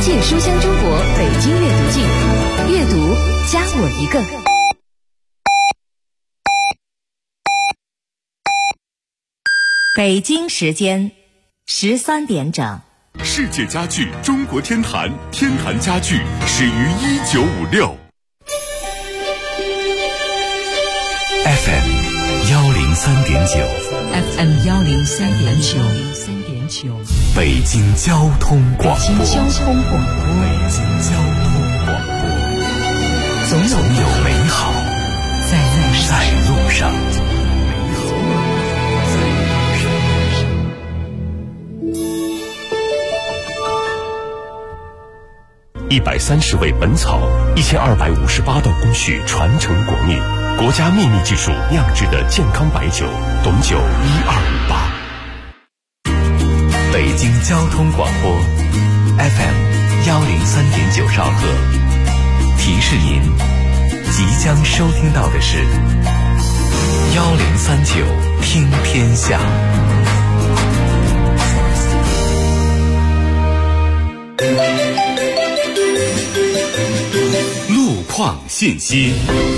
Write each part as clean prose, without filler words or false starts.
界书香中国北京阅读记，阅读加我一个。 北京时间13点整。 世界家具中国天坛，天坛家具始于1956。 FM 103.9 FM 103.9 北京交通广播。总有美好在路上。130味本草，1258道工序传承国秘，国家秘密技术酿制的健康白酒，董酒1258。北京交通广播 FM 103.9兆赫，提示您即将收听到的是1039听天下。路况信息。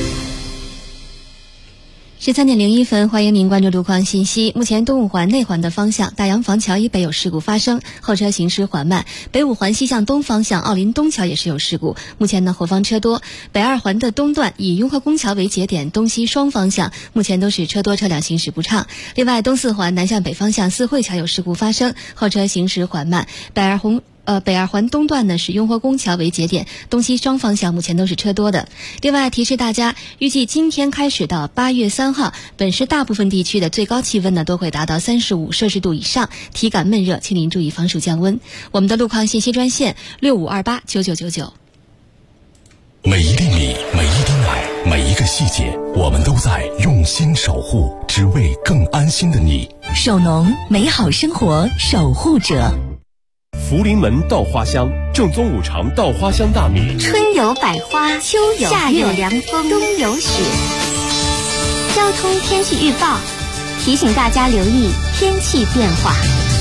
13点01分，欢迎您关注路况信息。目前东五环内环的方向，大洋房桥以北有事故发生，后车行驶缓慢；北五环西向东方向，奥林东桥也是有事故，目前呢后方车多。北二环的东段以雍和宫桥为节点，东西双方向目前都是车多，车辆行驶不畅。另外，东四环南向北方向四惠桥有事故发生，后车行驶缓慢。北二环东段呢是雍和宫桥为节点，东西双方向目前都是车多的。另外提示大家，预计今天开始到8月3号，本市大部分地区的最高气温呢都会达到35摄氏度以上，体感闷热，请您注意防暑降温。我们的路况信息专线65289999。 每一粒米，每一滴奶，每一个细节，我们都在用心守护，只为更安心的你。 首农，美好生活守护者。 福临门稻花香，正宗五常稻花香大米。 春有百花，秋有夏有凉风，冬有雪。交通天气预报提醒大家留意天气变化。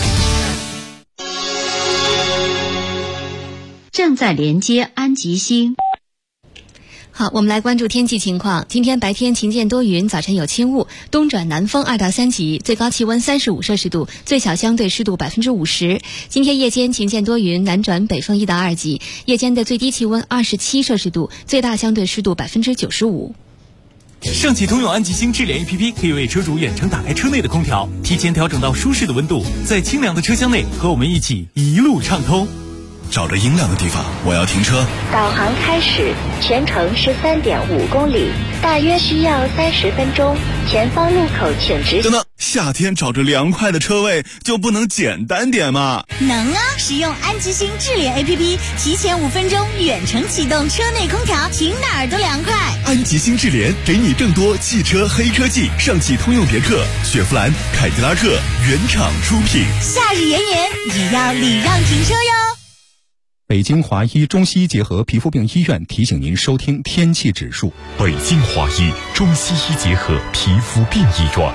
正在连接安吉星。 好，我们来关注天气情况。今天白天晴间多云，早晨有轻雾，东转南风2到3级，最高气温35摄氏度，最小相对湿度50%。今天夜间晴间多云，南转北风1到2级，夜间的最低气温27摄氏度，最大相对湿度95%。 上汽通用安吉星智联 APP 可以为车主远程打开车内的空调，提前调整到舒适的温度，在清凉的车厢内和我们一起一路畅通。 找着阴凉的地方，我要停车。 导航开始，全程13.5公里，大约需要30分钟。前方路口请直行。 等等，夏天找着凉快的车位就不能简单点吗？ 能啊！使用安吉星智联 APP， 提前5分钟远程启动车内空调，停哪儿都凉快。 安吉星智联给你更多汽车黑科技，上汽通用别克、雪佛兰、凯迪拉克原厂出品。 夏日炎炎，也要礼让停车哟。 北京华医中西医结合皮肤病医院提醒您收听天气指数。 北京华医中西医结合皮肤病医院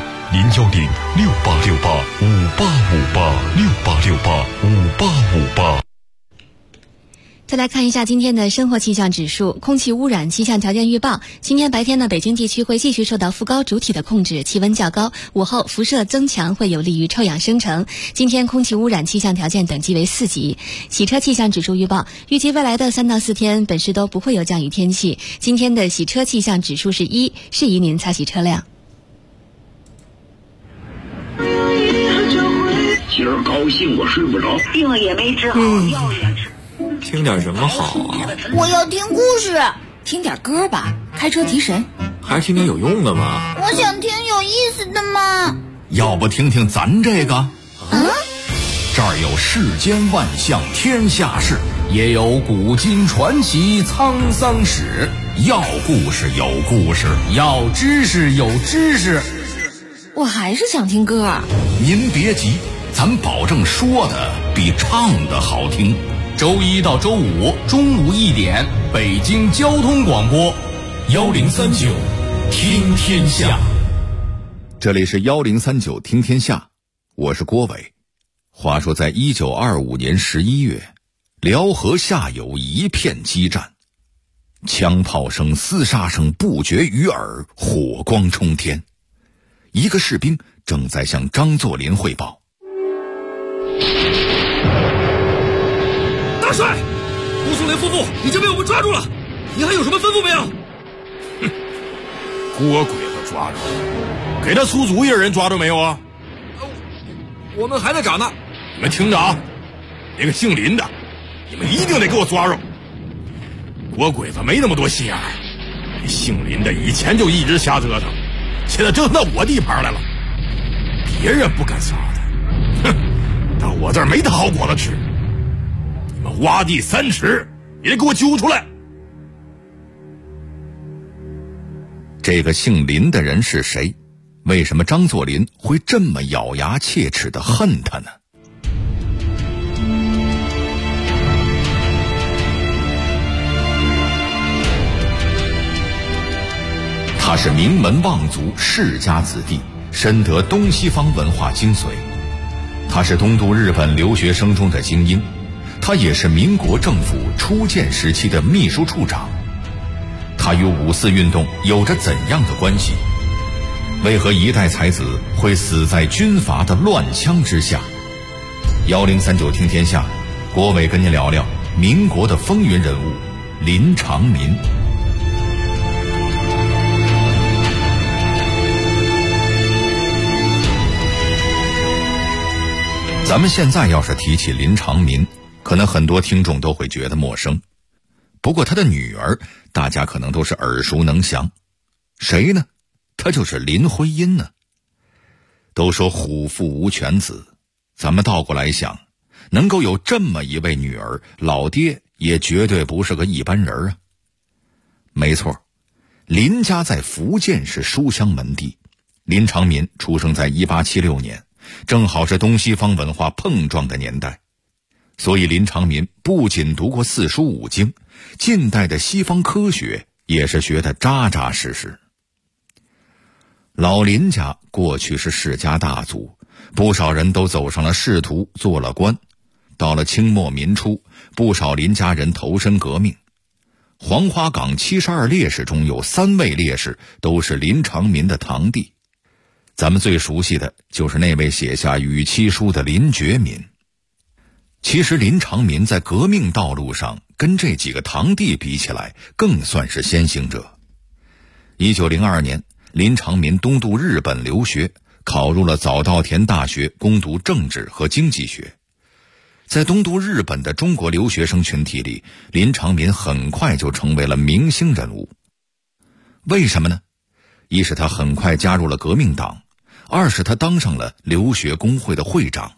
，0106868585858，68685858。 再来看一下今天的生活气象指数。空气污染气象条件预报，今天白天呢，北京地区会继续受到副高主体的控制，气温较高，午后辐射增强，会有利于臭氧生成。今天空气污染气象条件等级为4级。洗车气象指数预报，预计未来的3到4天本市都不会有降雨天气。今天的洗车气象指数是1，适宜您擦洗车辆。 今儿高兴我睡不着，病了也没治好，药也吃。 听点什么好啊？ 我要听故事。 听点歌吧，开车提神。 还是听点有用的吗？ 我想听有意思的嘛。 要不听听咱这个？这儿有世间万象天下事，也有古今传奇沧桑史。要故事有故事，要知识有知识。 我还是想听歌。 您别急，咱保证说的比唱的好听。周1到周5中午1点，北京交通广播1039听天下。 这里是1039听天下，我是郭伟。话说在1925年11月， 辽河下游一片激战，枪炮声、厮杀声不绝于耳，火光冲天。一个士兵正在向张作霖汇报： 大帅，顾松龄夫妇已经被我们抓住了，您还有什么吩咐没有？ 哼，郭鬼子抓住了，给他出主意的人抓住没有啊？ 我们还在找呢。 你们听着啊，那个姓林的，你们一定得给我抓住。郭鬼子没那么多心眼儿，姓林的以前就一直瞎折腾，现在折腾到我地盘来了，别人不敢杀他，哼，到我这儿没他好果子吃。你们挖地3尺也得给我揪出来。 这个姓林的人是谁？为什么张作霖会这么咬牙切齿地恨他呢？他是名门望族世家子弟，深得东西方文化精髓。他是东渡日本留学生中的精英，他也是民国政府初建时期的秘书处长。他与五四运动有着怎样的关系？为何一代才子会死在军阀的乱枪之下？1039听天下，郭伟跟您聊聊民国的风云人物林长民。咱们现在要是提起林长民，可能很多听众都会觉得陌生。不过他的女儿，大家可能都是耳熟能详。谁呢？他就是林徽因呢。都说虎父无犬子，咱们倒过来想，能够有这么一位女儿，老爹也绝对不是个一般人啊。没错，林家在福建是书香门第。林长民出生在1876年，正好是东西方文化碰撞的年代。所以林长民不仅读过4书5经，近代的西方科学也是学得扎扎实实。老林家过去是世家大族，不少人都走上了仕途，做了官。到了清末民初，不少林家人投身革命。黄花岗72烈士中有3位烈士都是林长民的堂弟。咱们最熟悉的就是那位写下《与妻书》的林觉民。其实林长民在革命道路上跟这几个堂弟比起来，更算是先行者。1902年，林长民东渡日本留学，考入了早稻田大学攻读政治和经济学。在东渡日本的中国留学生群体里，林长民很快就成为了明星人物。为什么呢？一是他很快加入了革命党，二是他当上了留学工会的会长。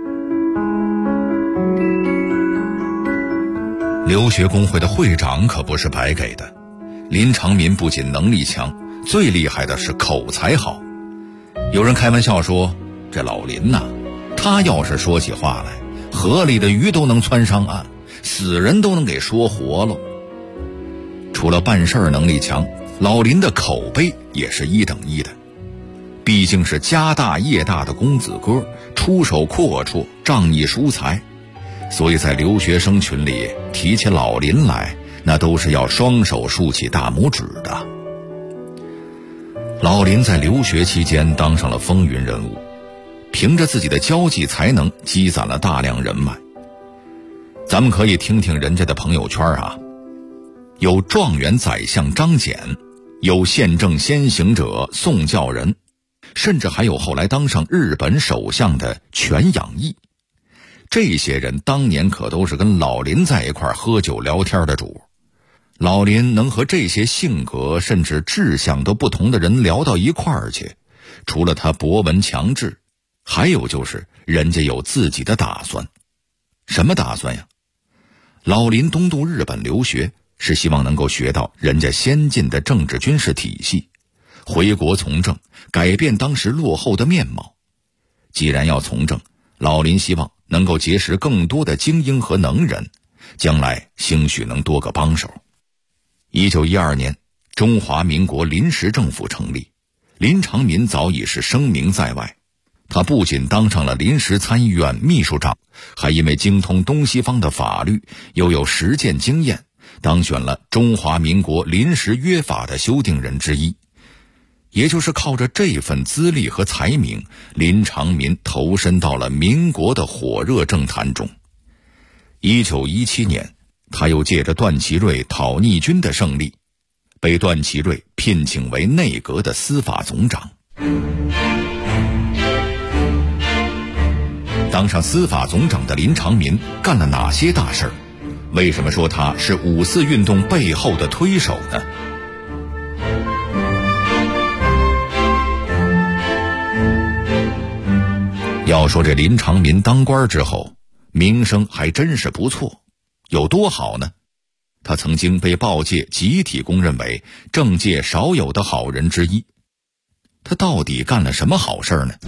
留学工会的会长可不是白给的，林长民不仅能力强，最厉害的是口才好。有人开玩笑说，这老林呐，他要是说起话来，河里的鱼都能窜上岸，死人都能给说活了。除了办事能力强，老林的口碑也是1等1的。毕竟是家大业大的公子哥，出手阔绰，仗义疏财，所以在留学生群里提起老林来，那都是要双手竖起大拇指的。老林在留学期间当上了风云人物，凭着自己的交际才能积攒了大量人脉。咱们可以听听人家的朋友圈啊，有状元宰相张謇，有宪政先行者宋教仁，甚至还有后来当上日本首相的全养义。这些人当年可都是跟老林在一块喝酒聊天的主。老林能和这些性格甚至志向都不同的人聊到一块儿去，除了他博闻强志，还有就是人家有自己的打算。什么打算呀？老林东渡日本留学，是希望能够学到人家先进的政治军事体系，回国从政，改变当时落后的面貌。既然要从政，老林希望能够结识更多的精英和能人，将来兴许能多个帮手。1912年，中华民国临时政府成立，林长民早已是声名在外。 他不仅当上了临时参议院秘书长，还因为精通东西方的法律，又有实践经验，当选了中华民国临时约法的修订人之一。也就是靠着这份资历和才名，林长民投身到了民国的火热政坛中。1917年，他又借着段祺瑞讨逆军的胜利，被段祺瑞聘请为内阁的司法总长。当上司法总长的林长民干了哪些大事儿？为什么说他是五四运动背后的推手呢？要说这林长民当官之后，名声还真是不错。有多好呢？他曾经被报界集体公认为政界少有的好人之一。他到底干了什么好事呢？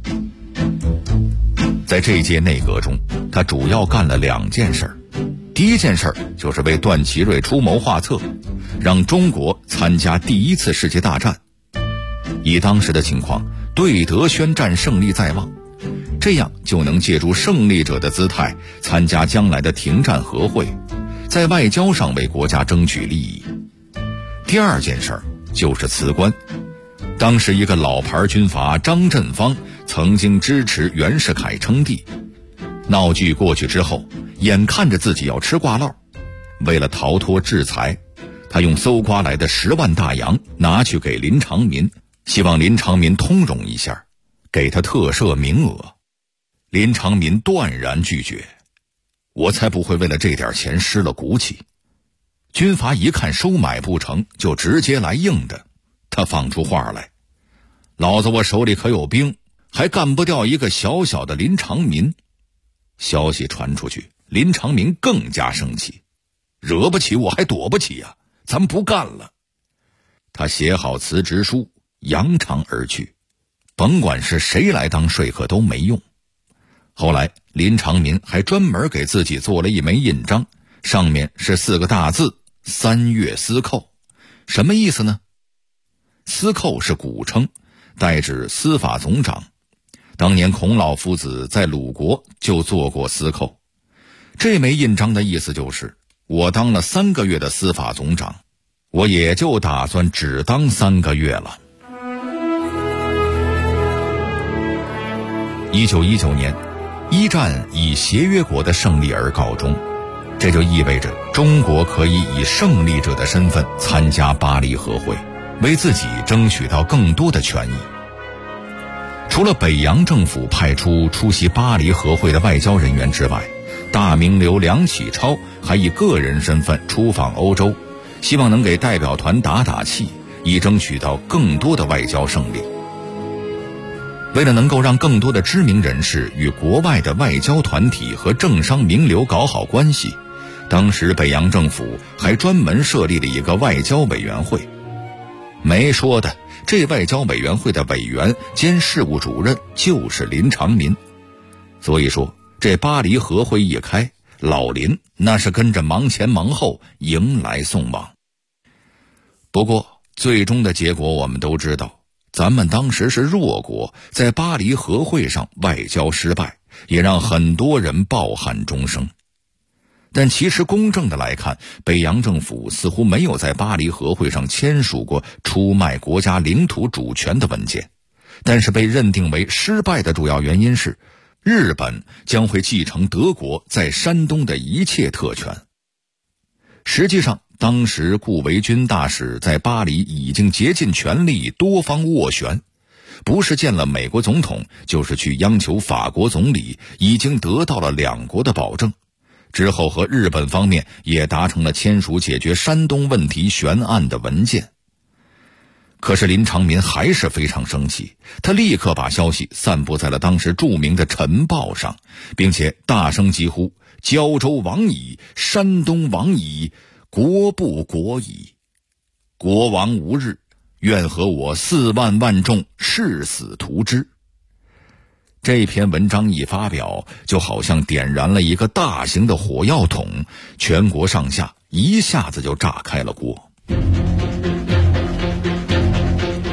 在这届内阁中，他主要干了2件事。第一件事就是为段祺瑞出谋划策，让中国参加第1次世界大战。以当时的情况，对德宣战胜利在望，这样就能借助胜利者的姿态参加将来的停战和会，在外交上为国家争取利益。第2件事就是辞官。当时一个老牌军阀张振芳曾经支持袁世凯称帝，闹剧过去之后，眼看着自己要吃挂烙，为了逃脱制裁，他用搜刮来的10万大洋拿去给林长民，希望林长民通融一下，给他特赦名额。林长民断然拒绝，我才不会为了这点钱失了骨气。军阀一看收买不成，就直接来硬的。他放出话来，老子我手里可有兵，还干不掉一个小小的林长民。消息传出去，林长民更加生气，惹不起我还躲不起呀，咱不干了。他写好辞职书，扬长而去，甭管是谁来当说客都没用。后来林长民还专门给自己做了一枚印章，上面是4个大字3月司寇。什么意思呢？司寇是古称，代指司法总长。当年孔老夫子在鲁国就做过司寇。这枚印章的意思就是，我当了3个月的司法总长，我也就打算只当3个月了。1919年，一战以协约国的胜利而告终，这就意味着中国可以以胜利者的身份参加巴黎和会，为自己争取到更多的权益。除了北洋政府派出席巴黎和会的外交人员之外，大名流梁启超还以个人身份出访欧洲，希望能给代表团打打气，以争取到更多的外交胜利。为了能够让更多的知名人士与国外的外交团体和政商名流搞好关系，当时北洋政府还专门设立了一个外交委员会。没说的，这外交委员会的委员兼事务主任就是林长民。所以说，这巴黎和会一开，老林那是跟着忙前忙后，迎来送往。不过最终的结果我们都知道，咱们当时是弱国，在巴黎和会上外交失败，也让很多人抱憾终生。但其实公正的来看，北洋政府似乎没有在巴黎和会上签署过出卖国家领土主权的文件，但是被认定为失败的主要原因是，日本将会继承德国在山东的一切特权。实际上，当时顾维钧大使在巴黎已经竭尽全力多方斡旋，不是见了美国总统，就是去央求法国总理，已经得到了2国的保证。之后和日本方面也达成了签署解决山东问题悬案的文件。可是林长民还是非常生气，他立刻把消息散布在了当时著名的《晨报》上，并且大声疾呼：胶州亡矣，山东亡矣，国不国矣，国亡无日，愿和我4万万众誓死图之。这篇文章一发表，就好像点燃了一个大型的火药桶，全国上下一下子就炸开了锅。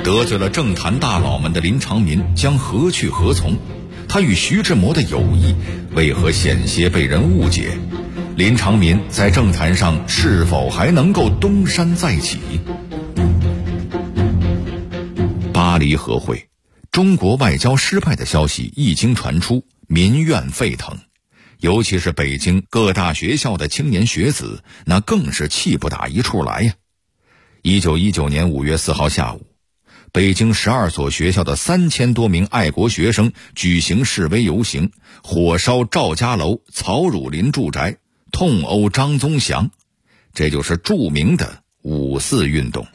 得罪了政坛大佬们的林长民将何去何从？他与徐志摩的友谊为何险些被人误解？林长民在政坛上是否还能够东山再起？巴黎和会，中国外交失败的消息一经传出，民怨沸腾，尤其是北京各大学校的青年学子，那更是气不打一处来呀。1919年5月4号下午，北京12所学校的3000多名爱国学生举行示威游行，火烧赵家楼、曹汝霖住宅，痛殴张宗祥，这就是著名的5·4运动。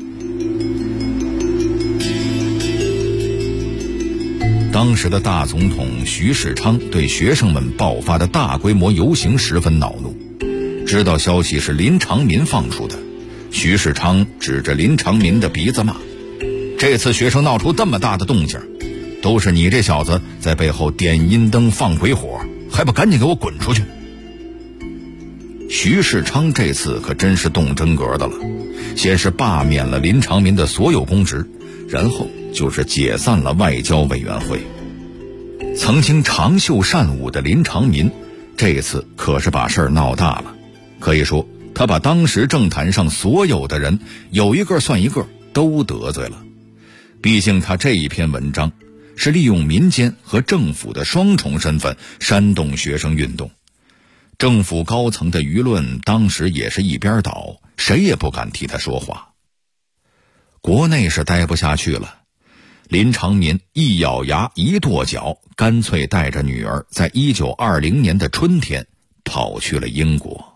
当时的大总统徐世昌对学生们爆发的大规模游行十分恼怒，知道消息是林长民放出的，徐世昌指着林长民的鼻子骂：这次学生闹出这么大的动静，都是你这小子在背后点阴灯放鬼火，还不赶紧给我滚出去！徐世昌这次可真是动真格的了，先是罢免了林长民的所有公职，然后就是解散了外交委员会。曾经长袖善舞的林长民，这次可是把事儿闹大了。可以说，他把当时政坛上所有的人，有一个算一个，都得罪了。毕竟他这一篇文章是利用民间和政府的双重身份煽动学生运动，政府高层的舆论当时也是一边倒，谁也不敢替他说话。国内是待不下去了，林长民一咬牙一跺脚，干脆带着女儿在1920年的春天跑去了英国。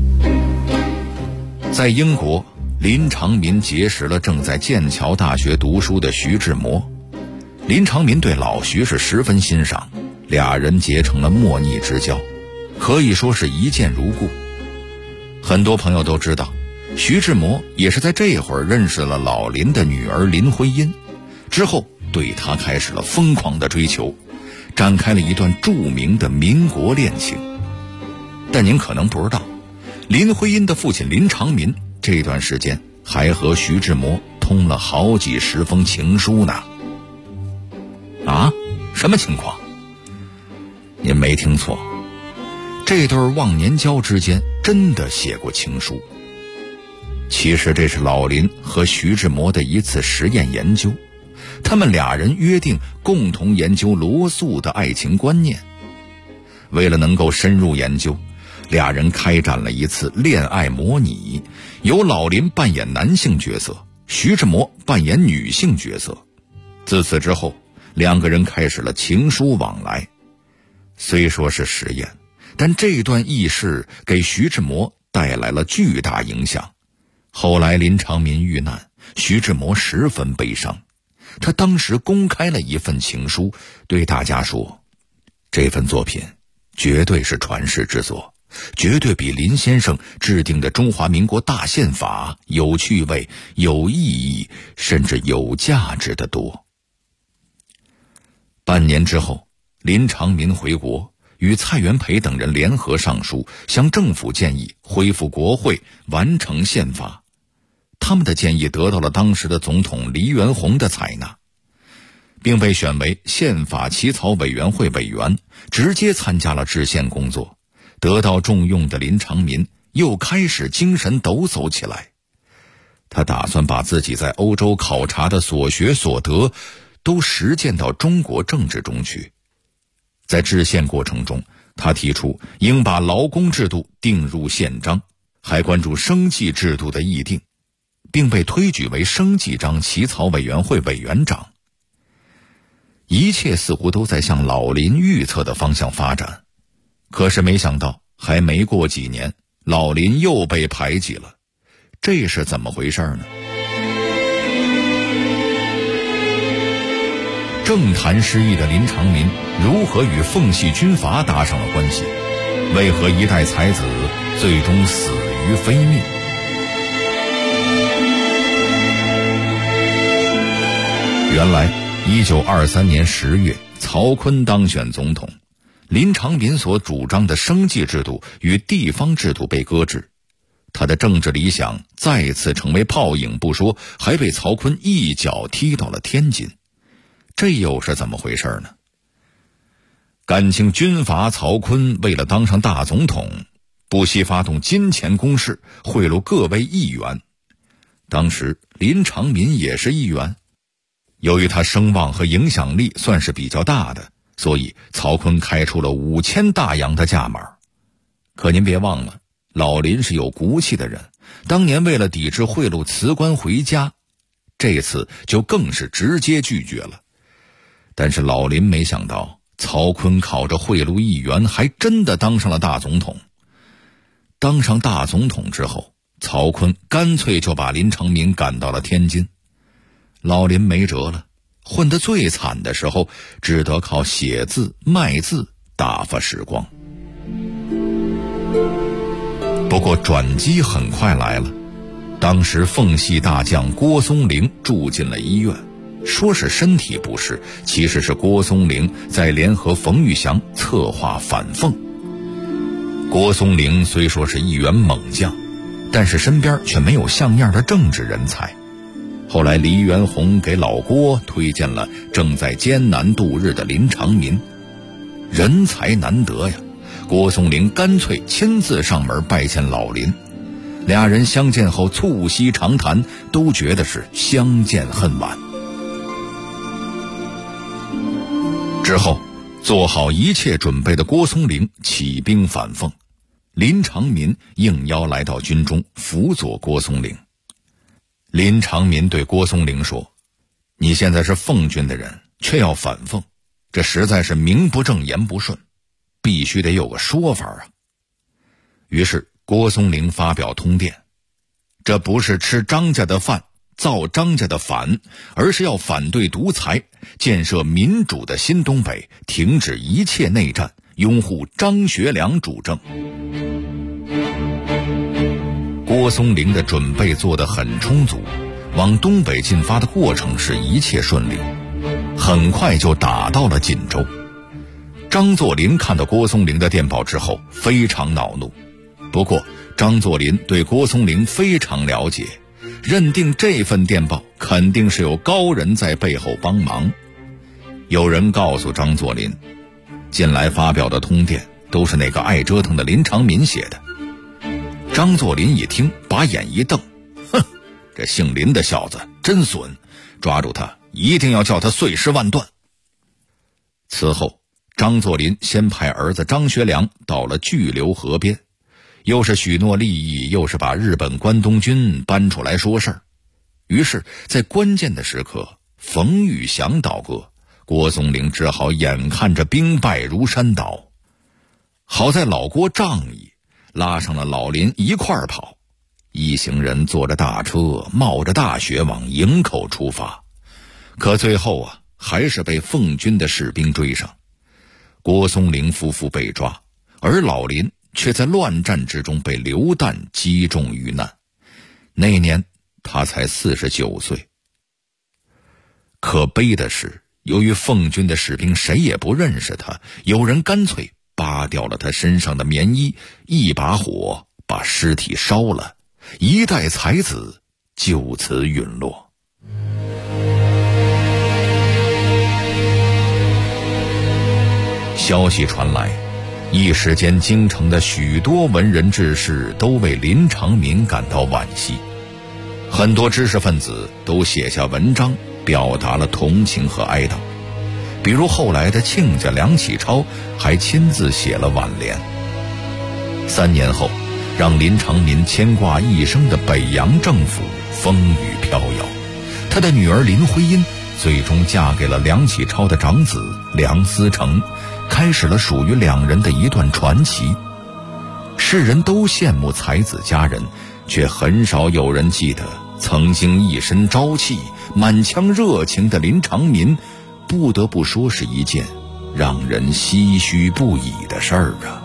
在英国，林长民结识了正在剑桥大学读书的徐志摩。林长民对老徐是十分欣赏，俩人结成了莫逆之交，可以说是一见如故。很多朋友都知道，徐志摩也是在这会儿认识了老林的女儿林徽因，之后对她开始了疯狂的追求，展开了一段著名的民国恋情。但您可能不知道，林徽因的父亲林长民这段时间还和徐志摩通了好几十封情书呢。啊？什么情况？您没听错，这对忘年交之间真的写过情书。其实这是老林和徐志摩的一次实验研究，他们俩人约定共同研究罗素的爱情观念。为了能够深入研究，俩人开展了一次恋爱模拟，由老林扮演男性角色，徐志摩扮演女性角色。自此之后，两个人开始了情书往来。虽说是实验，但这段轶事给徐志摩带来了巨大影响。后来林长民遇难，徐志摩十分悲伤，他当时公开了一份情书，对大家说：这份作品绝对是传世之作，绝对比林先生制定的中华民国大宪法有趣味、有意义，甚至有价值的多。半年之后，林长民回国，与蔡元培等人联合上书，向政府建议恢复国会，完成宪法。他们的建议得到了当时的总统黎元洪的采纳，并被选为宪法起草委员会委员，直接参加了制宪工作。得到重用的林长民又开始精神抖擞起来，他打算把自己在欧洲考察的所学所得都实践到中国政治中去。在制宪过程中，他提出应把劳工制度定入宪章，还关注生计制度的议定，并被推举为生计章起草委员会委员长。一切似乎都在向老林预测的方向发展，可是没想到还没过几年，老林又被排挤了。这是怎么回事呢？政坛失意的林长民如何与奉系军阀搭上了关系？为何一代才子最终死于非命？原来1923年10月，曹锟当选总统，林长民所主张的生计制度与地方制度被搁置。 他的政治理想再次成为泡影不说，还被曹锟一脚踢到了天津。这又是怎么回事呢？感情军阀曹锟为了当上大总统，不惜发动金钱攻势，贿赂各位议员。当时林长民也是议员，由于他声望和影响力算是比较大的，所以曹锟开出了5000大洋的价码。可您别忘了，老林是有骨气的人，当年为了抵制贿赂辞官回家，这次就更是直接拒绝了。但是老林没想到，曹锟靠着贿赂议员还真的当上了大总统。当上大总统之后，曹锟干脆就把林长民赶到了天津。老林没辙了，混得最惨的时候，只得靠写字卖字打发时光。不过转机很快来了，当时奉系大将郭松龄住进了医院，说是身体不适，其实是郭松龄在联合冯玉祥策划反奉。郭松龄虽说是一员猛将，但是身边却没有像样的政治人才。后来黎元洪给老郭推荐了正在艰难度日的林长民，人才难得呀。郭松龄干脆亲自上门拜见老林，俩人相见后促膝长谈，都觉得是相见恨晚。之后做好一切准备的郭松龄起兵反奉，林长民应邀来到军中辅佐郭松龄。林长民对郭松龄说：“你现在是奉军的人，却要反奉，这实在是名不正言不顺，必须得有个说法啊。”于是郭松龄发表通电，这不是吃张家的饭造张家的反，而是要反对独裁，建设民主的新东北，停止一切内战，拥护张学良主政。郭松龄的准备做得很充足，往东北进发的过程是一切顺利，很快就打到了锦州。张作霖看到郭松龄的电报之后非常恼怒，不过张作霖对郭松龄非常了解，认定这份电报肯定是有高人在背后帮忙。有人告诉张作霖，近来发表的通电都是那个爱折腾的林长民写的。张作霖一听，把眼一瞪，哼，这姓林的小子真损，抓住他一定要叫他碎尸万段。此后张作霖先派儿子张学良到了巨流河边，又是许诺利益，又是把日本关东军搬出来说事儿。于是在关键的时刻，冯玉祥倒戈，郭松龄只好眼看着兵败如山倒。好在老郭仗义，拉上了老林一块儿跑，一行人坐着大车，冒着大雪往营口出发。可最后还是被奉军的士兵追上，郭松龄夫妇被抓，而老林却在乱战之中被流弹击中遇难。那年他才49岁。可悲的是，由于奉军的士兵谁也不认识他，有人干脆扒掉了他身上的棉衣，一把火把尸体烧了，一代才子就此陨落。消息传来，一时间京城的许多文人志士都为林长民感到惋惜，很多知识分子都写下文章表达了同情和哀悼。比如后来的亲家梁启超还亲自写了挽联。3年后，让林长民牵挂一生的北洋政府风雨飘摇，他的女儿林徽因最终嫁给了梁启超的长子梁思成，开始了属于两人的一段传奇。世人都羡慕才子佳人，却很少有人记得曾经一身朝气满腔热情的林长民，不得不说是一件让人唏嘘不已的事儿啊。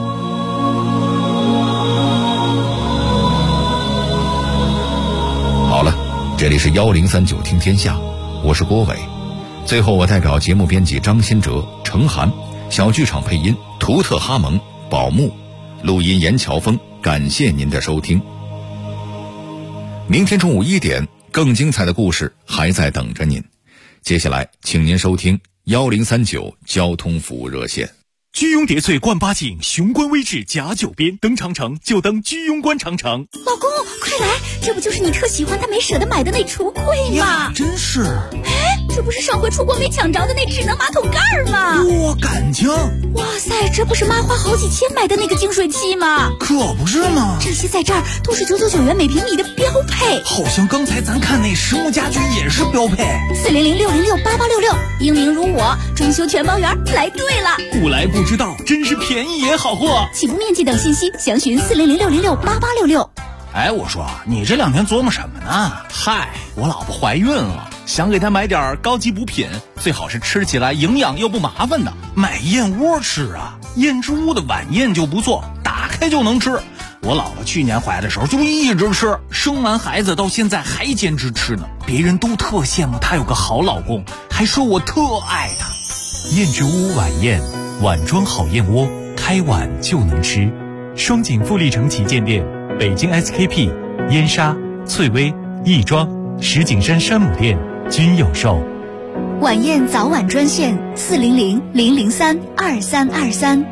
好了，这里是1039听天下，我是郭伟。最后我代表节目编辑张新哲、程涵，小剧场配音图特哈蒙、宝木，录音严乔峰、 感谢您的收听。明天中午1点，更精彩的故事还在等着您。接下来，请您收听1039交通服务热线。 居庸叠翠冠八景，雄关微志甲9边，登长城就登居庸关长城。 老公，快来，这不就是你特喜欢但没舍得买的那橱柜吗？ 真是。 哎，这不是上回出国没抢着的那智能马桶盖吗？ 哇，感情！ 哇塞，这不是妈花好几千买的那个净水器吗？ 可不是嘛， 这些在这儿都是999元每平米的标配。 好像刚才咱看那实木家居也是标配。 400-606-8866，英明如我，装修全包圆，来对了。 不来不知道，真是便宜也好货。 起步面积等信息详询400-606-8866。 哎，我说你这2天琢磨什么呢？ 嗨，我老婆怀孕了，想给她买点高级补品，最好是吃起来营养又不麻烦的。 买燕窝吃啊， 燕之屋的晚宴就不错，打开就能吃。我老婆去年怀的时候就一直吃，生完孩子到现在还坚持吃呢。别人都特羡慕她有个好老公，还说我特爱她。 燕之屋晚宴，碗装好燕窝，开碗就能吃。双井富力城旗舰店、北京 SKP、燕莎、翠微、亦庄、石景山山姆店均有售。 晚宴早晚专线400-003-2323。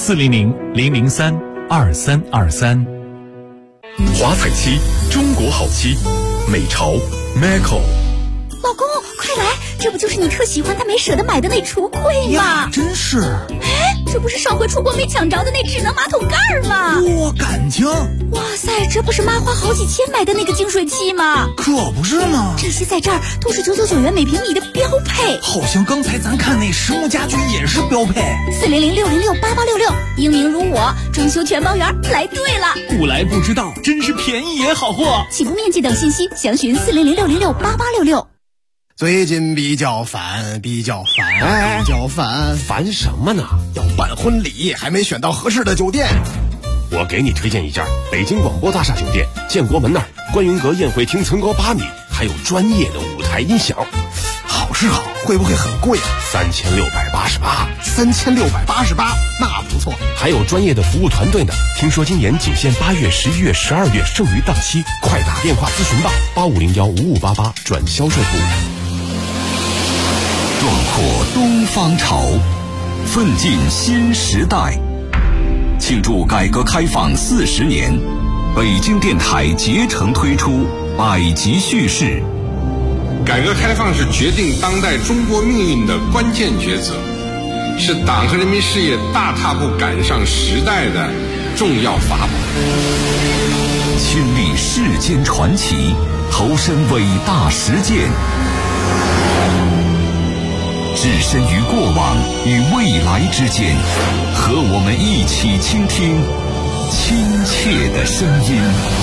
400-003-2323。 华彩漆，中国好漆，美潮 Maco。 老公，快来，这不就是你特喜欢但没舍得买的那橱柜吗？ 真是。 哎，这不是上回出国没抢着的那智能马桶盖吗？ 哇，感情！ 哇塞，这不是妈花好几千买的那个净水器吗？ 可不是嘛， 这些在这儿都是999元每平米的标配。 好像刚才咱看那实木家居也是标配。 400-606-8866，英明如我，装修全包圆，来对了。 不来不知道，真是便宜也好货。 起步面积等信息详询400-606-8866。 最近比较烦， 烦什么呢？ 要办婚礼，还没选到合适的酒店。 我给你推荐一家北京广播大厦酒店，建国门那儿，观云阁宴会厅层高8米，还有专业的舞台音响。 好是好，会不会很贵啊 ？3688。 3688，那不错。 还有专业的服务团队呢。听说今年仅限8月、11月、12月，剩余档期，快打电话咨询吧，8501-5588转销售部。 壮阔东方潮，奋进新时代。庆祝改革开放40年，北京电台竭诚推出百集叙事。 改革开放是决定当代中国命运的关键抉择，是党和人民事业大踏步赶上时代的重要法宝。 亲历世间传奇，投身伟大实践，置身于过往与未来之间，和我们一起倾听亲切的声音。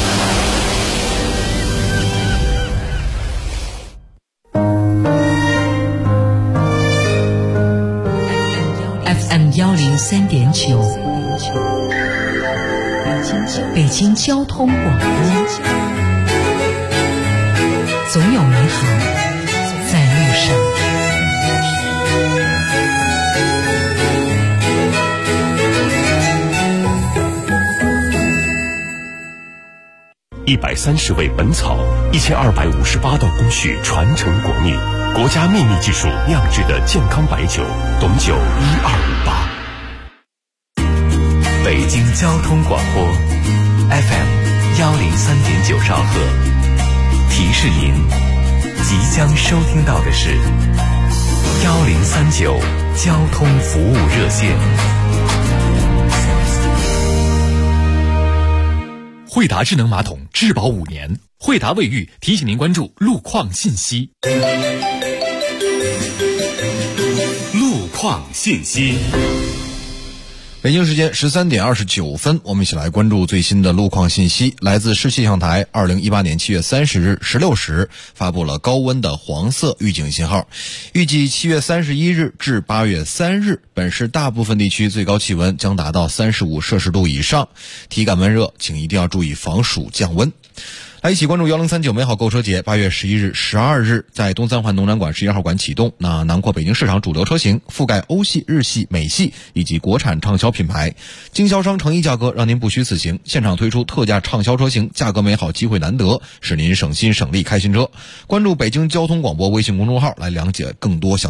FM 103.9，北京交通广播，总有美好在路上。 130味本草，1258道工序传承国秘，国家秘密技术酿制的健康白酒，董酒1258。 北京交通广播 FM 103.9兆赫，提示您即将收听到的是1039交通服务热线。 惠达智能马桶质保5年，惠达卫浴提醒您关注路况信息。路况信息。 北京时间13点29分，我们一起来关注最新的路况信息。来自市气象台2018年7月30日16时发布了高温的黄色预警信号，预计7月31日至8月3日，本市大部分地区最高气温将达到35摄氏度以上，体感闷热，请一定要注意防暑降温。 来一起关注1039美好购车节，8月11日、12日在东三环农展馆11号馆启动。那囊括北京市场主流车型，覆盖欧系、日系、美系以及国产畅销品牌，经销商诚意价格，让您不虚此行。现场推出特价畅销车型，价格美好，机会难得，使您省心省力开新车。关注北京交通广播微信公众号来了解更多详